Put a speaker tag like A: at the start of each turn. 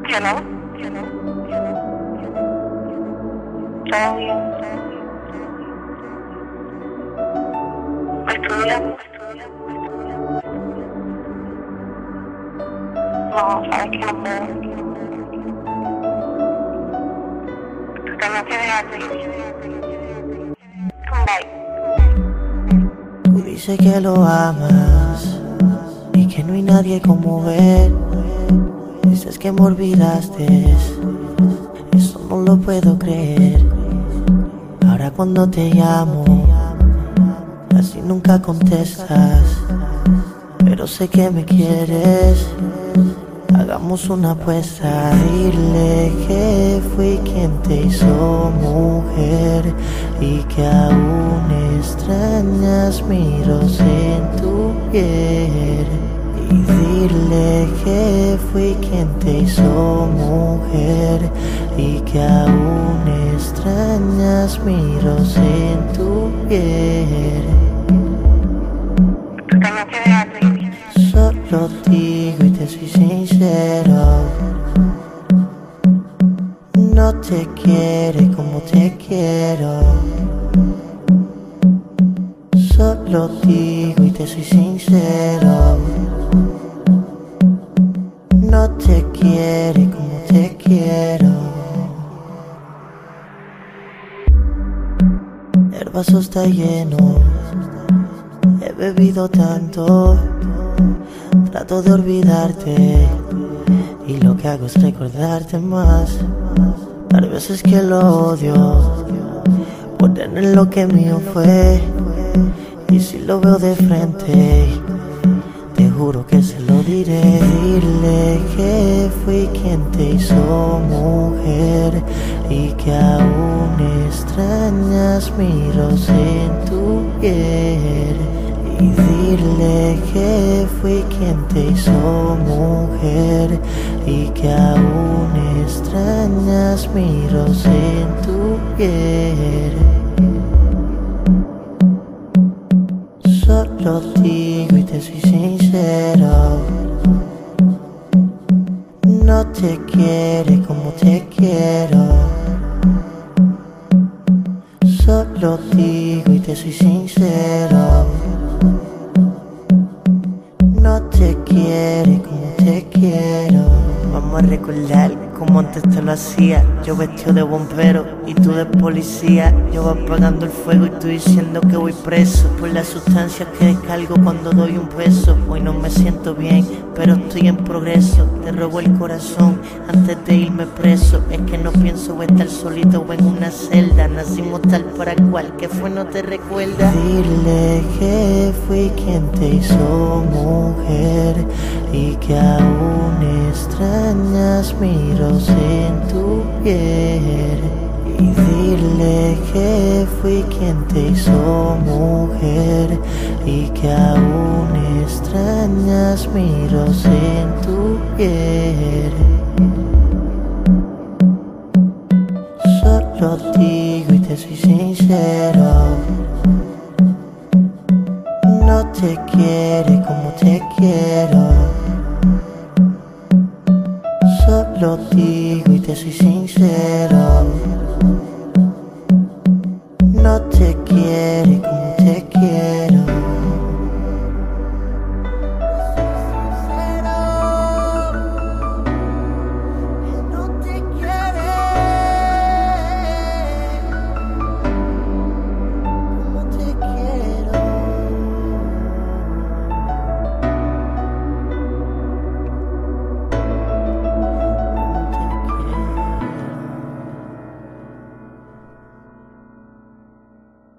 A: Hello. Todo bien. Estudiando. No, sabes que no puedo. Tengo que dejarte. Bye.
B: Tú dices que lo amas y que no hay nadie como él. Dices que me olvidaste, eso no lo puedo creer. Ahora cuando te llamo, casi nunca contestas, pero sé que me quieres. Hagamos una apuesta, dile que fui quien te hizo mujer y que aún extrañas mi roce en tu piel. Y dile que fui quien te hizo mujer y que aún extrañas mi roce en tu piel.
A: Tengo que dejarte.
B: Solo digo y te soy sincero, no te quiere como te quiero. Solo digo y te soy sincero, no te quiere como te quiero. El vaso está lleno, he bebido tanto, trato de olvidarte y lo que hago es recordarte más. Hay veces que lo odio por tener lo que mío fue, y si lo veo de frente te juro que se lo diré. Dile que fui quien te hizo mujer y que aún extrañas mi roce en tu piel. Y dile que fui quien te hizo mujer y que aún extrañas mi roce en tu piel. Solo digo y te soy sincero, no te quiere como te quiero. Solo digo y te soy sincero, no te quiere como te quiero. Vamos a recordar como antes te lo hacía, yo vestido de bombero y tú de policía. Yo voy apagando el fuego y tú diciendo que voy preso por las sustancias que descargo cuando doy un beso. Hoy no me siento bien, pero estoy en progreso. Te robo el corazón antes de irme preso. Es que no pienso estar solito o en una celda. Nacimos tal para cual, que fue no te recuerda. Dile que fui quien te hizo mujer y que aún extrañas mi roce en tu piel. Y dile que fui quien te hizo mujer y que aún extrañas mi roce en tu piel. Solo digo y te soy sincero, no te quiere como te quiero. Solo digo y te soy sincero,